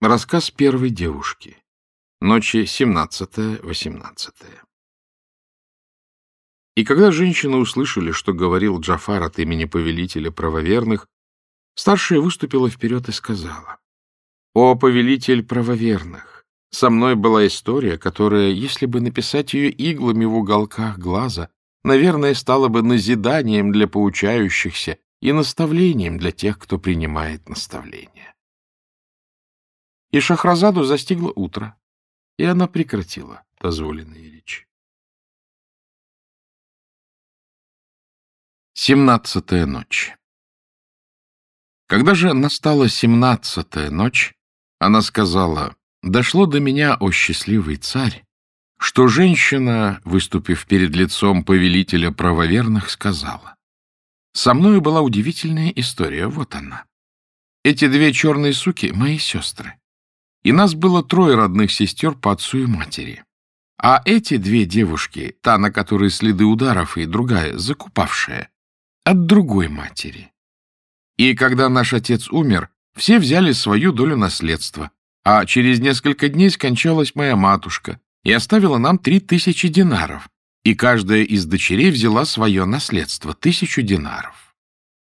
Рассказ первой девушки. Ночи 17-18. И когда женщины услышали, что говорил Джафар от имени повелителя правоверных, старшая выступила вперед и сказала: «О, повелитель правоверных! Со мной была история, которая, если бы написать ее иглами в уголках глаза, наверное, стала бы назиданием для поучающихся и наставлением для тех, кто принимает наставления». И Шахразаду застигло утро, и она прекратила дозволенные речи. 17-я ночь. Когда же настала 17-я ночь, она сказала: «Дошло до меня, о счастливый царь, что женщина, выступив перед лицом повелителя правоверных, сказала: со мною была удивительная история, вот она. Эти две черные суки — мои сестры. И нас было 3 родных сестер по отцу и матери. А эти 2 девушки, та, на которой следы ударов, и другая, закупавшая, от другой матери. И когда наш отец умер, все взяли свою долю наследства, а через несколько дней скончалась моя матушка и оставила нам 3000 динаров, и каждая из дочерей взяла свое наследство, 1000 динаров.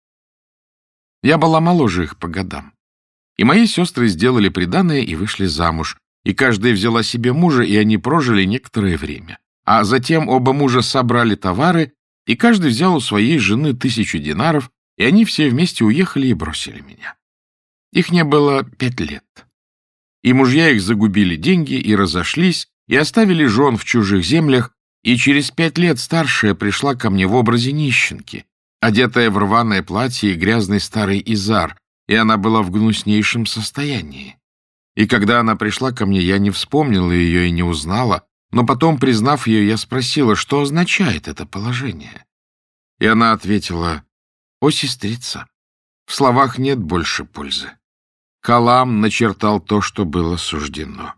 Я была моложе их по годам. И мои сестры сделали приданое и вышли замуж, и каждая взяла себе мужа, и они прожили некоторое время. А затем оба мужа собрали товары, и каждый взял у своей жены 1000 динаров, и они все вместе уехали и бросили меня. Их не было 5 лет. И мужья их загубили деньги и разошлись, и оставили жен в чужих землях, и через 5 лет старшая пришла ко мне в образе нищенки, одетая в рваное платье и грязный старый изар, и она была в гнуснейшем состоянии. И когда она пришла ко мне, я не вспомнила ее и не узнала, но потом, признав ее, я спросила, что означает это положение. И она ответила: «О, сестрица, в словах нет больше пользы. Калам начертал то, что было суждено».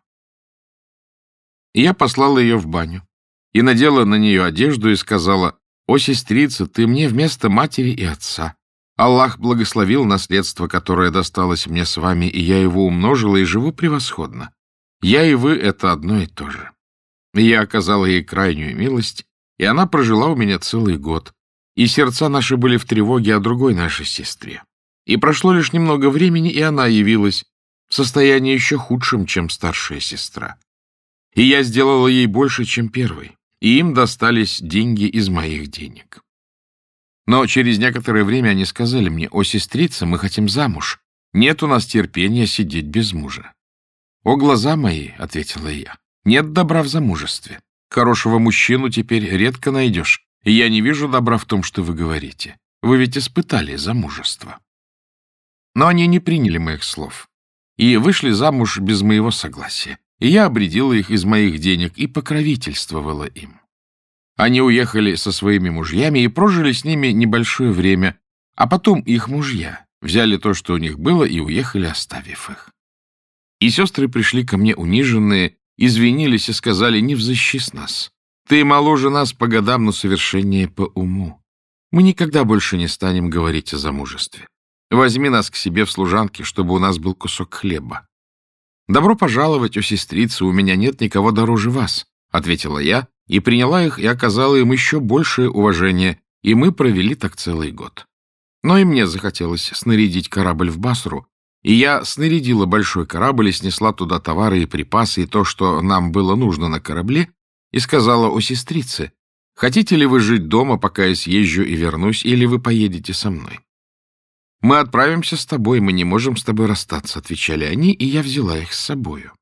И я послала ее в баню и надела на нее одежду и сказала: «О, сестрица, ты мне вместо матери и отца. Аллах благословил наследство, которое досталось мне с вами, и я его умножила и живу превосходно. Я и вы — это одно и то же». И я оказала ей крайнюю милость, и она прожила у меня целый год, и сердца наши были в тревоге о другой нашей сестре. И прошло лишь немного времени, и она явилась в состоянии еще худшем, чем старшая сестра. И я сделала ей больше, чем первой, и им достались деньги из моих денег. Но через некоторое время они сказали мне: «О, сестрица, мы хотим замуж. Нет у нас терпения сидеть без мужа». «О, глаза мои, — ответила я, — нет добра в замужестве. Хорошего мужчину теперь редко найдешь, и я не вижу добра в том, что вы говорите. Вы ведь испытали замужество». Но они не приняли моих слов и вышли замуж без моего согласия, и я обредила их из моих денег и покровительствовала им. Они уехали со своими мужьями и прожили с ними небольшое время, а потом их мужья взяли то, что у них было, и уехали, оставив их. И сестры пришли ко мне униженные, извинились и сказали: «Не взыщи нас. Ты моложе нас по годам, но совершеннее по уму. Мы никогда больше не станем говорить о замужестве. Возьми нас к себе в служанки, чтобы у нас был кусок хлеба». «Добро пожаловать, о сестрица, у меня нет никого дороже вас», — ответила я, и приняла их, и оказала им еще большее уважение, и мы провели так целый год. Но и мне захотелось снарядить корабль в Басру, и я снарядила большой корабль и снесла туда товары и припасы, и то, что нам было нужно на корабле, и сказала: «О, сестрице, хотите ли вы жить дома, пока я съезжу и вернусь, или вы поедете со мной?» «Мы отправимся с тобой, мы не можем с тобой расстаться», — отвечали они, и я взяла их с собою.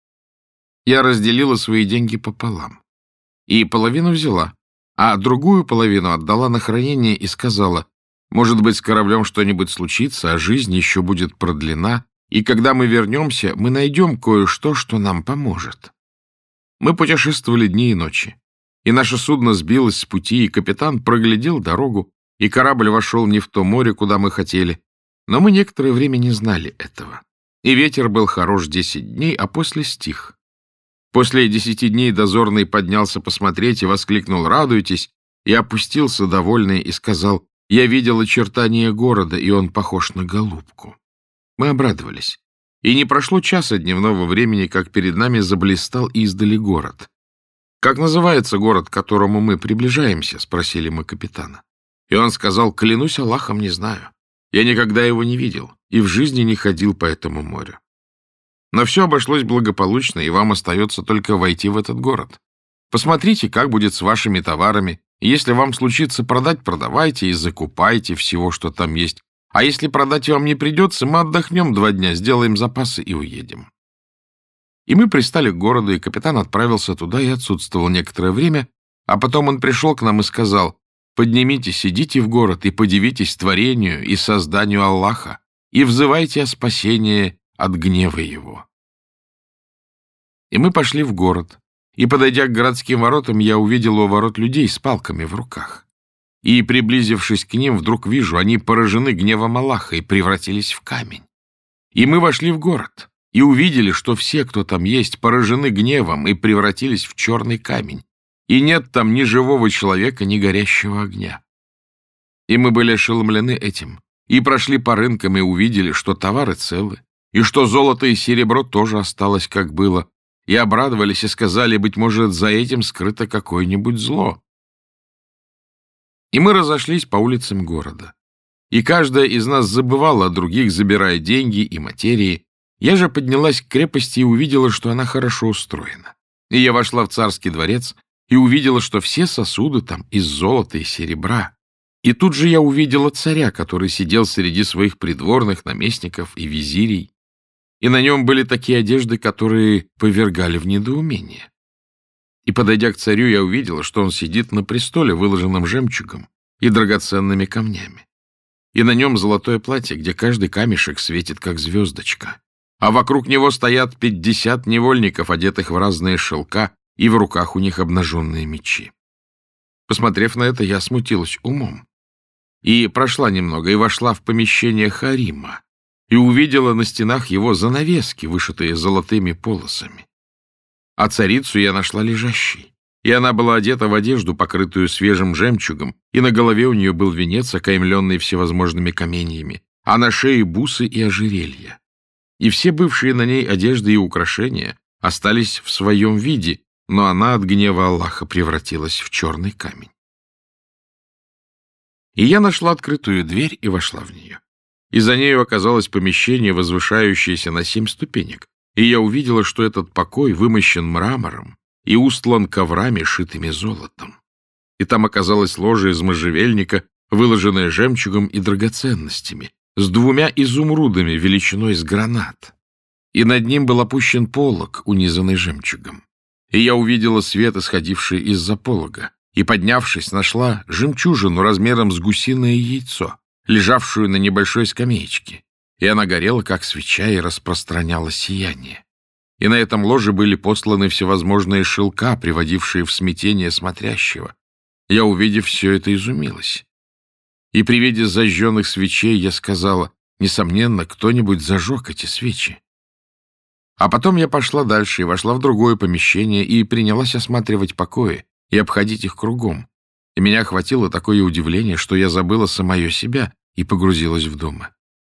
Я разделила свои деньги пополам, и половину взяла, а другую половину отдала на хранение и сказала: «Может быть, с кораблем что-нибудь случится, а жизнь еще будет продлена, и когда мы вернемся, мы найдем кое-что, что нам поможет». Мы путешествовали дни и ночи, и наше судно сбилось с пути, и капитан проглядел дорогу, и корабль вошел не в то море, куда мы хотели, но мы некоторое время не знали этого. И ветер был хорош 10 дней, а после стих. После 10 дней дозорный поднялся посмотреть и воскликнул: «Радуйтесь!» и опустился довольный и сказал: «Я видел очертания города, и он похож на голубку». Мы обрадовались. И не прошло часа дневного времени, как перед нами заблистал издали город. «Как называется город, к которому мы приближаемся?» — спросили мы капитана. И он сказал: «Клянусь Аллахом, не знаю. Я никогда его не видел и в жизни не ходил по этому морю. Но все обошлось благополучно, и вам остается только войти в этот город. Посмотрите, как будет с вашими товарами. И если вам случится продать, продавайте и закупайте всего, что там есть. А если продать вам не придется, мы отдохнем 2 дня, сделаем запасы и уедем». И мы пристали к городу, и капитан отправился туда и отсутствовал некоторое время, а потом он пришел к нам и сказал: «Поднимитесь, идите в город и подивитесь творению и созданию Аллаха, и взывайте о спасении от гнева его». И мы пошли в город, и, подойдя к городским воротам, я увидел у ворот людей с палками в руках. И, приблизившись к ним, вдруг вижу, они поражены гневом Аллаха и превратились в камень. И мы вошли в город и увидели, что все, кто там есть, поражены гневом и превратились в черный камень, и нет там ни живого человека, ни горящего огня. И мы были ошеломлены этим, и прошли по рынкам и увидели, что товары целы, и что золото и серебро тоже осталось, как было, и обрадовались и сказали: быть может, за этим скрыто какое-нибудь зло. И мы разошлись по улицам города, и каждая из нас забывала о других, забирая деньги и материи. Я же поднялась к крепости и увидела, что она хорошо устроена. И я вошла в царский дворец и увидела, что все сосуды там из золота и серебра. И тут же я увидела царя, который сидел среди своих придворных, наместников и визирей. И на нем были такие одежды, которые повергали в недоумение. И, подойдя к царю, я увидела, что он сидит на престоле, выложенном жемчугом и драгоценными камнями. И на нем золотое платье, где каждый камешек светит, как звездочка. А вокруг него стоят 50 невольников, одетых в разные шелка, и в руках у них обнаженные мечи. Посмотрев на это, я смутилась умом. И прошла немного, и вошла в помещение харима, и увидела на стенах его занавески, вышитые золотыми полосами. А царицу я нашла лежащей, и она была одета в одежду, покрытую свежим жемчугом, и на голове у нее был венец, окаймленный всевозможными каменьями, а на шее бусы и ожерелья. И все бывшие на ней одежды и украшения остались в своем виде, но она от гнева Аллаха превратилась в черный камень. И я нашла открытую дверь и вошла в нее. И за нею оказалось помещение, возвышающееся на 7 ступенек, и я увидела, что этот покой вымощен мрамором и устлан коврами, шитыми золотом. И там оказалось ложе из можжевельника, выложенное жемчугом и драгоценностями, с 2 изумрудами величиной с гранат. И над ним был опущен полог, унизанный жемчугом. И я увидела свет, исходивший из-за полога, и, поднявшись, нашла жемчужину размером с гусиное яйцо, лежавшую на небольшой скамеечке, и она горела, как свеча, и распространяла сияние. И на этом ложе были посланы всевозможные шелка, приводившие в смятение смотрящего. Я, увидев все это, изумилась. И при виде зажженных свечей я сказала: несомненно, кто-нибудь зажег эти свечи. А потом я пошла дальше и вошла в другое помещение и принялась осматривать покои и обходить их кругом. И меня охватило такое удивление, что я забыла самое себя и погрузилась в думы.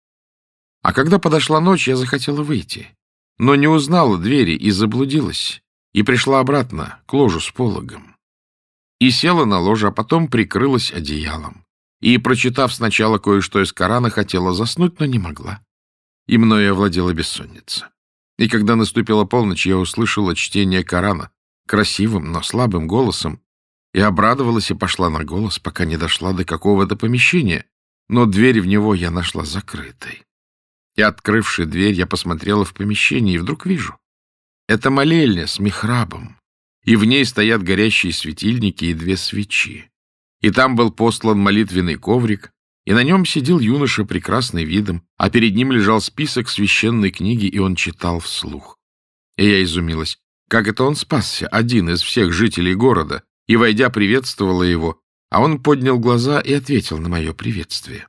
А когда подошла ночь, я захотела выйти, но не узнала двери и заблудилась, и пришла обратно к ложу с пологом. И села на ложе, а потом прикрылась одеялом. И, прочитав сначала кое-что из Корана, хотела заснуть, но не могла. И мною овладела бессонница. И когда наступила полночь, я услышала чтение Корана красивым, но слабым голосом, и обрадовалась и пошла на голос, пока не дошла до какого-то помещения, но дверь в него я нашла закрытой. И, открывши дверь, я посмотрела в помещение, и вдруг вижу. Это молельня с михрабом, и в ней стоят горящие светильники и 2 свечи. И там был постлан молитвенный коврик, и на нем сидел юноша прекрасный видом, а перед ним лежал список священной книги, и он читал вслух. И я изумилась, как это он спасся, один из всех жителей города, и, войдя, приветствовала его, а он поднял глаза и ответил на мое приветствие.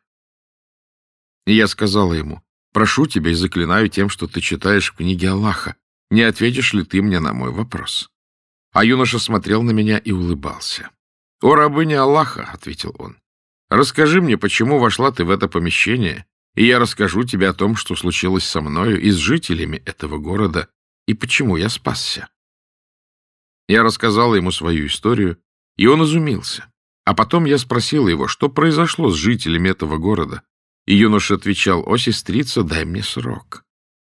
И я сказала ему: прошу тебя и заклинаю тем, что ты читаешь в книге Аллаха, не ответишь ли ты мне на мой вопрос? А юноша смотрел на меня и улыбался. «О, рабыня Аллаха», — ответил он, — «расскажи мне, почему вошла ты в это помещение и я расскажу тебе о том, что случилось со мною и с жителями этого города, и почему я спасся». Я рассказал ему свою историю, и он изумился. А потом я спросил его, что произошло с жителями этого города, и юноша отвечал: «О, сестрица, дай мне срок».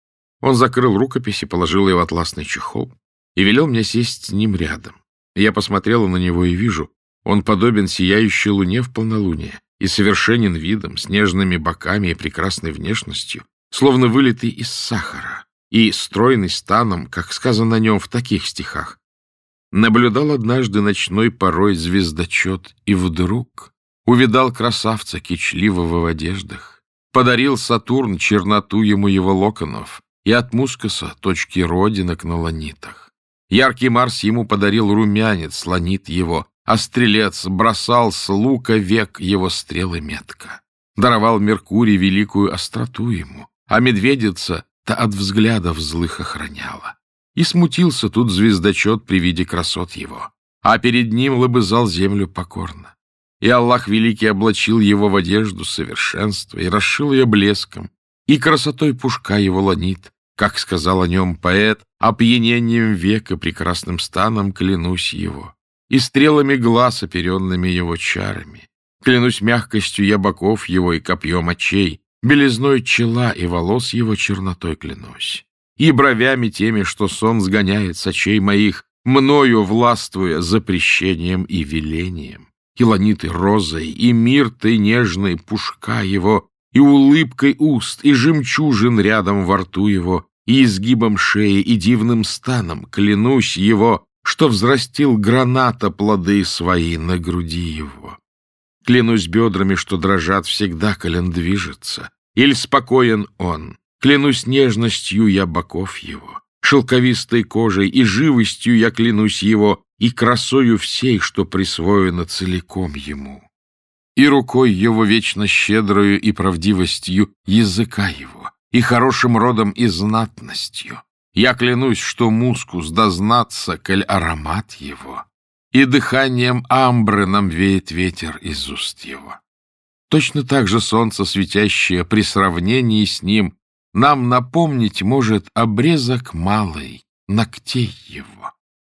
Он закрыл рукопись и положил ее в атласный чехол, и велел мне сесть с ним рядом. Я посмотрела на него и вижу, он подобен сияющей луне в полнолуние и совершенен видом, с нежными боками и прекрасной внешностью, словно вылитый из сахара, и стройный станом, как сказано о нем в таких стихах. Наблюдал однажды ночной порой звездочет, и вдруг увидал красавца кичливого в одеждах. Подарил Сатурн черноту ему его локонов, и от мускуса точки родинок на ланитах. Яркий Марс ему подарил румянец, ланит его, а стрелец бросал с лука век его стрелы метко. Даровал Меркурий великую остроту ему, а медведица-то от взглядов злых охраняла. И смутился тут звездочет при виде красот его, а перед ним лобызал землю покорно. И Аллах Великий облачил его в одежду совершенства и расшил ее блеском, и красотой пушка его ланит, как сказал о нем поэт, опьянением века прекрасным станом клянусь его, и стрелами глаз, оперенными его чарами. Клянусь мягкостью я боков его и копьем очей, белизной чела и волос его чернотой клянусь. И бровями теми, что сон сгоняет с очей моих, мною властвуя запрещением и велением, и ланиты розой, и миртой нежной пушка его, и улыбкой уст, и жемчужин рядом во рту его, и изгибом шеи, и дивным станом, клянусь его, что взрастил граната плоды свои на груди его. Клянусь бедрами, что дрожат всегда, колен движется, или спокоен он. Клянусь нежностью я боков его, шелковистой кожей и живостью я клянусь его, и красою всей, что присвоено целиком ему, и рукой его вечно щедрою и правдивостью языка его, и хорошим родом и знатностью. Я клянусь, что мускус дознаться, коль аромат его, и дыханием амбры нам веет ветер из уст его. Точно так же солнце, светящее при сравнении с ним, нам напомнить может обрезок малый ногтей его.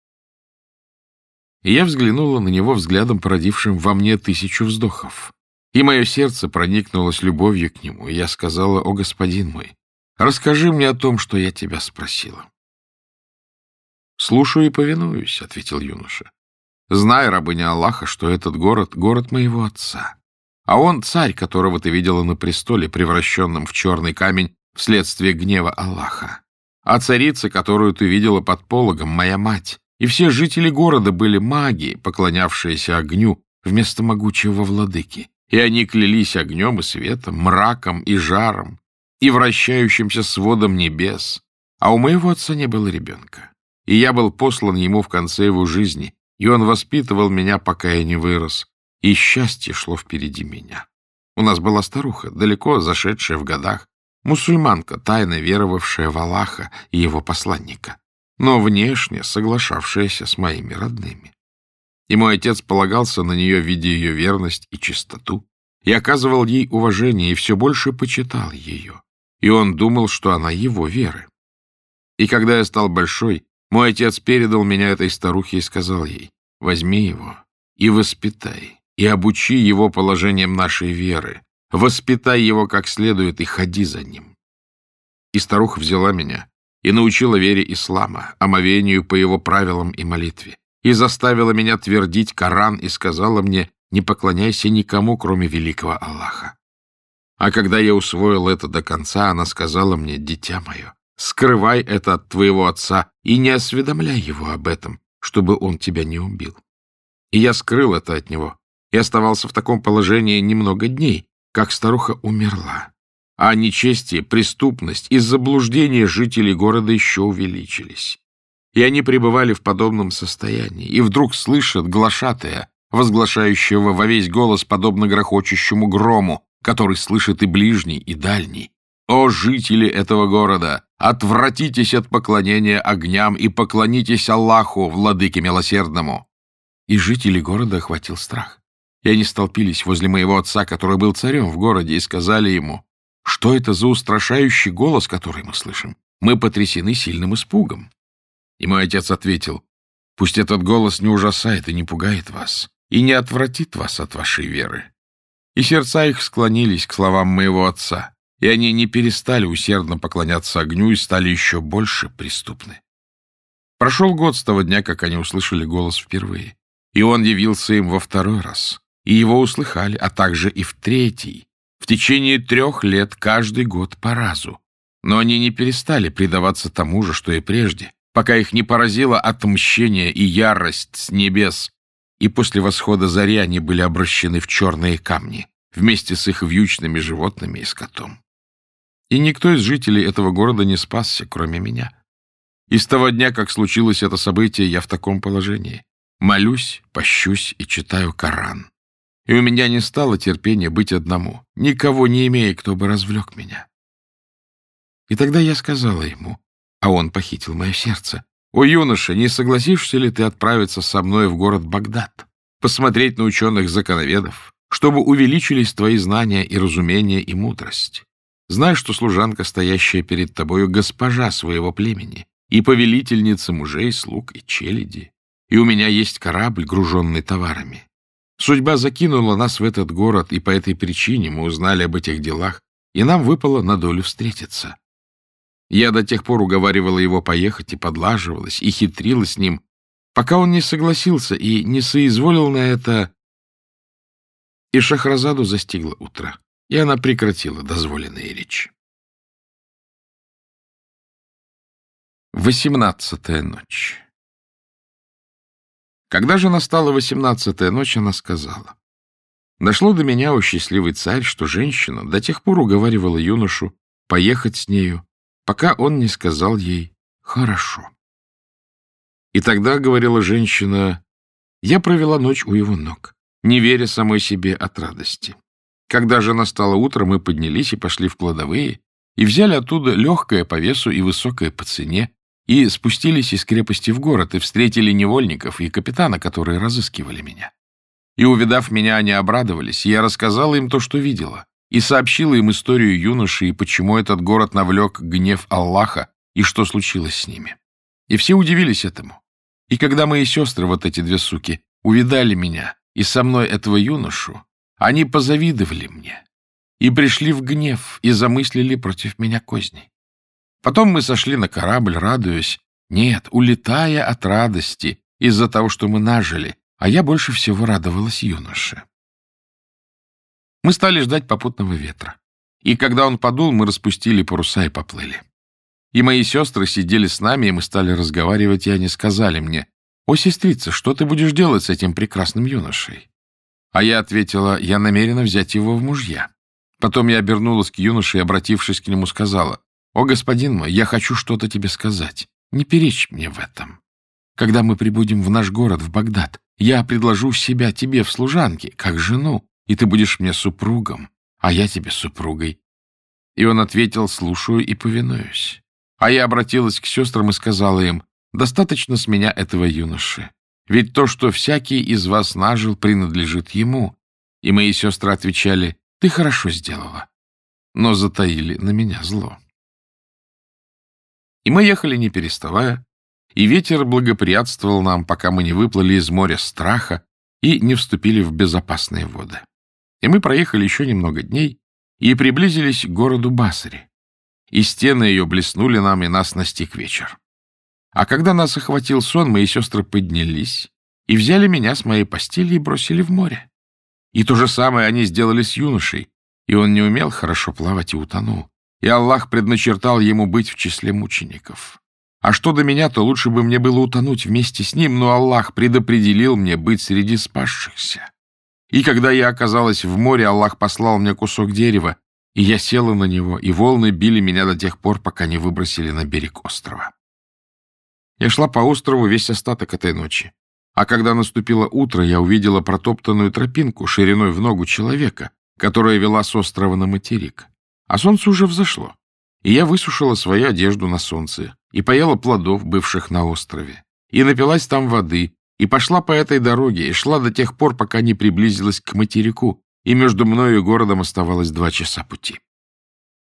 И я взглянула на него взглядом, породившим во мне 1000 вздохов. И мое сердце проникнулось любовью к нему, и я сказала: «О, господин мой, расскажи мне о том, что я тебя спросила». «Слушаю и повинуюсь», — ответил юноша. «Знай, рабыня Аллаха, что этот город — город моего отца, а он царь, которого ты видела на престоле, превращенном в черный камень вследствие гнева Аллаха. А царица, которую ты видела под пологом, моя мать, и все жители города были маги, поклонявшиеся огню вместо могучего владыки, и они клялись огнем и светом, мраком и жаром, и вращающимся сводом небес, а у моего отца не было ребенка, и я был послан ему в конце его жизни, и он воспитывал меня, пока я не вырос, и счастье шло впереди меня. У нас была старуха, далеко зашедшая в годах, мусульманка, тайно веровавшая в Аллаха и его посланника, но внешне соглашавшаяся с моими родными. И мой отец полагался на нее, видя ее верность и чистоту, и оказывал ей уважение, и все больше почитал ее, и он думал, что она его веры. И когда я стал большой, мой отец передал меня этой старухе и сказал ей: «Возьми его и воспитай, и обучи его положениям нашей веры, воспитай его как следует и ходи за ним». И старуха взяла меня и научила вере ислама, омовению по его правилам и молитве, и заставила меня твердить Коран и сказала мне: «Не поклоняйся никому, кроме великого Аллаха». А когда я усвоил это до конца, она сказала мне: «Дитя мое, скрывай это от твоего отца и не осведомляй его об этом, чтобы он тебя не убил». И я скрыл это от него и оставался в таком положении немного дней, как старуха умерла. А нечестие, преступность и заблуждение жителей города еще увеличились. И они пребывали в подобном состоянии, и вдруг слышат глашатая, возглашающего во весь голос, подобно грохочущему грому, который слышит и ближний, и дальний: «О, жители этого города, отвратитесь от поклонения огням и поклонитесь Аллаху, владыке милосердному!» И жители города охватил страх. И они столпились возле моего отца, который был царем в городе, и сказали ему: Что это за устрашающий голос, который мы слышим? Мы потрясены сильным испугом. И мой отец ответил: пусть этот голос не ужасает и не пугает вас, и не отвратит вас от вашей веры. И сердца их склонились к словам моего отца, и они не перестали усердно поклоняться огню и стали еще больше преступны. Прошел год с того дня, как они услышали голос впервые, и он явился им во второй раз, и его услыхали, а также и в третий, в течение 3 лет каждый год по разу. Но они не перестали предаваться тому же, что и прежде, пока их не поразило отмщение и ярость с небес, и после восхода зари они были обращены в черные камни, вместе с их вьючными животными и скотом. И никто из жителей этого города не спасся, кроме меня. И с того дня, как случилось это событие, я в таком положении. Молюсь, пощусь и читаю Коран. И у меня не стало терпения быть одному, никого не имея, кто бы развлек меня. И тогда я сказала ему, а он похитил мое сердце: «О, юноша, не согласишься ли ты отправиться со мной в город Багдад, посмотреть на ученых-законоведов, чтобы увеличились твои знания и разумение и мудрость? Знай, что служанка, стоящая перед тобою, госпожа своего племени и повелительница мужей, слуг и челяди, и у меня есть корабль, груженный товарами. Судьба закинула нас в этот город, и по этой причине мы узнали об этих делах, и нам выпало на долю встретиться». Я до тех пор уговаривала его поехать и подлаживалась, и хитрила с ним, пока он не согласился и не соизволил на это. И Шахразаду застигло утро, и она прекратила дозволенные речи. 18-я ночь. Когда же настала 18-я ночь, она сказала: «Дошло до меня, о счастливый царь, что женщина до тех пор уговаривала юношу поехать с нею, пока он не сказал ей «хорошо». И тогда, говорила женщина, я провела ночь у его ног, не веря самой себе от радости. Когда же настало утро, мы поднялись и пошли в кладовые, и взяли оттуда легкое по весу и высокое по цене, и спустились из крепости в город, и встретили невольников и капитана, которые разыскивали меня. И, увидав меня, они обрадовались, и я рассказала им то, что видела, и сообщила им историю юноши, и почему этот город навлек гнев Аллаха, и что случилось с ними. И все удивились этому. И когда мои сестры, вот эти 2 суки, увидали меня и со мной этого юношу, они позавидовали мне и пришли в гнев и замыслили против меня козни. Потом мы сошли на корабль, радуясь, нет, улетая от радости из-за того, что мы нажили, а я больше всего радовалась юноше. Мы стали ждать попутного ветра, и когда он подул, мы распустили паруса и поплыли. И мои сестры сидели с нами, и мы стали разговаривать, и они сказали мне: «О, сестрица, что ты будешь делать с этим прекрасным юношей?» А я ответила: «Я намерена взять его в мужья». Потом я обернулась к юноше и, обратившись к нему, сказала: «О, господин мой, я хочу что-то тебе сказать. Не перечь мне в этом. Когда мы прибудем в наш город, в Багдад, я предложу себя тебе в служанке, как жену, и ты будешь мне супругом, а я тебе супругой». И он ответил: «Слушаю и повинуюсь». А я обратилась к сестрам и сказала им: «Достаточно с меня этого юноши, ведь то, что всякий из вас нажил, принадлежит ему». И мои сестры отвечали: «Ты хорошо сделала», но затаили на меня зло. И мы ехали не переставая, и ветер благоприятствовал нам, пока мы не выплыли из моря страха и не вступили в безопасные воды. И мы проехали еще немного дней и приблизились к городу Басре, и стены ее блеснули нам, и нас настиг вечер. А когда нас охватил сон, мои сестры поднялись и взяли меня с моей постели и бросили в море. И то же самое они сделали с юношей, и он не умел хорошо плавать и утонул, и Аллах предначертал ему быть в числе мучеников. А что до меня, то лучше бы мне было утонуть вместе с ним, но Аллах предопределил мне быть среди спасшихся. И когда я оказалась в море, Аллах послал мне кусок дерева, и я села на него, и волны били меня до тех пор, пока не выбросили на берег острова. Я шла по острову весь остаток этой ночи, а когда наступило утро, я увидела протоптанную тропинку шириной в ногу человека, которая вела с острова на материк. А солнце уже взошло, и я высушила свою одежду на солнце, и поела плодов, бывших на острове, и напилась там воды, и пошла по этой дороге, и шла до тех пор, пока не приблизилась к материку, и между мною и городом оставалось 2 часа пути.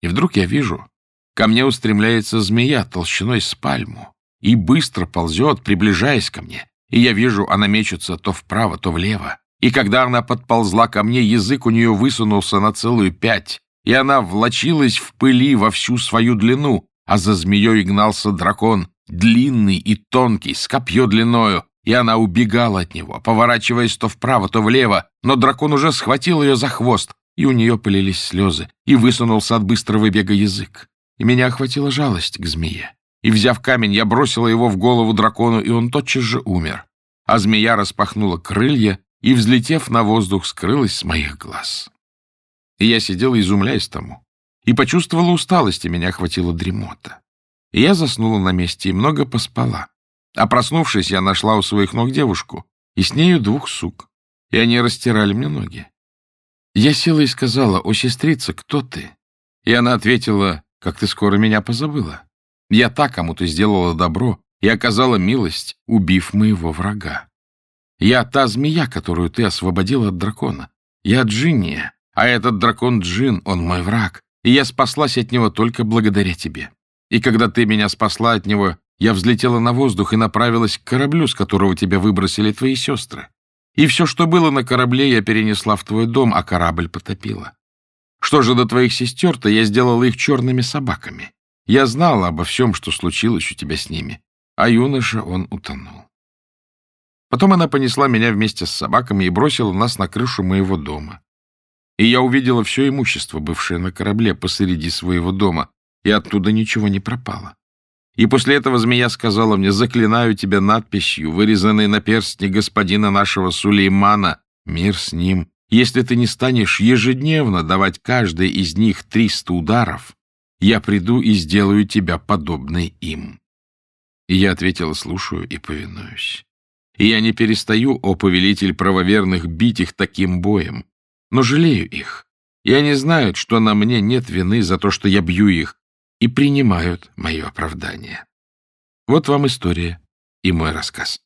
И вдруг я вижу, ко мне устремляется змея толщиной с пальму и быстро ползет, приближаясь ко мне. И я вижу, она мечется то вправо, то влево. И когда она подползла ко мне, язык у нее высунулся на целую 5, и она влачилась в пыли во всю свою длину, а за змеей гнался дракон, длинный и тонкий, с копье длиною, и она убегала от него, поворачиваясь то вправо, то влево, но дракон уже схватил ее за хвост, и у нее полились слезы, и высунулся от быстрого бега язык. И меня охватила жалость к змее. И, взяв камень, я бросила его в голову дракону, и он тотчас же умер. А змея распахнула крылья и, взлетев на воздух, скрылась с моих глаз. И я сидела, изумляясь тому, и почувствовала усталость, и меня охватила дремота. И я заснула на месте и много поспала. А проснувшись, я нашла у своих ног девушку, и с нею 2 сук, и они растирали мне ноги. Я села и сказала: «О, сестрица, кто ты?» И она ответила: «Как ты скоро меня позабыла. Я та, кому ты сделала добро и оказала милость, убив моего врага. Я та змея, которую ты освободила от дракона. Я Джинния, а этот дракон Джин, он мой враг, и я спаслась от него только благодаря тебе. И когда ты меня спасла от него, я взлетела на воздух и направилась к кораблю, с которого тебя выбросили твои сестры. И все, что было на корабле, я перенесла в твой дом, а корабль потопила. Что же до твоих сестер, то я сделала их черными собаками. Я знала обо всем, что случилось у тебя с ними, а юноша, он утонул. Потом она понесла меня вместе с собаками и бросила нас на крышу моего дома. И я увидела все имущество, бывшее на корабле, посреди своего дома, и оттуда ничего не пропало. И после этого змея сказала мне: «Заклинаю тебя надписью, вырезанной на перстне господина нашего Сулеймана, мир с ним. Если ты не станешь ежедневно давать каждой из них 300 ударов, я приду и сделаю тебя подобной им». И я ответила: «Слушаю и повинуюсь. И я не перестаю, о повелитель правоверных, бить их таким боем, но жалею их, и они знают, что на мне нет вины за то, что я бью их, и принимают мое оправдание». Вот вам история и мой рассказ.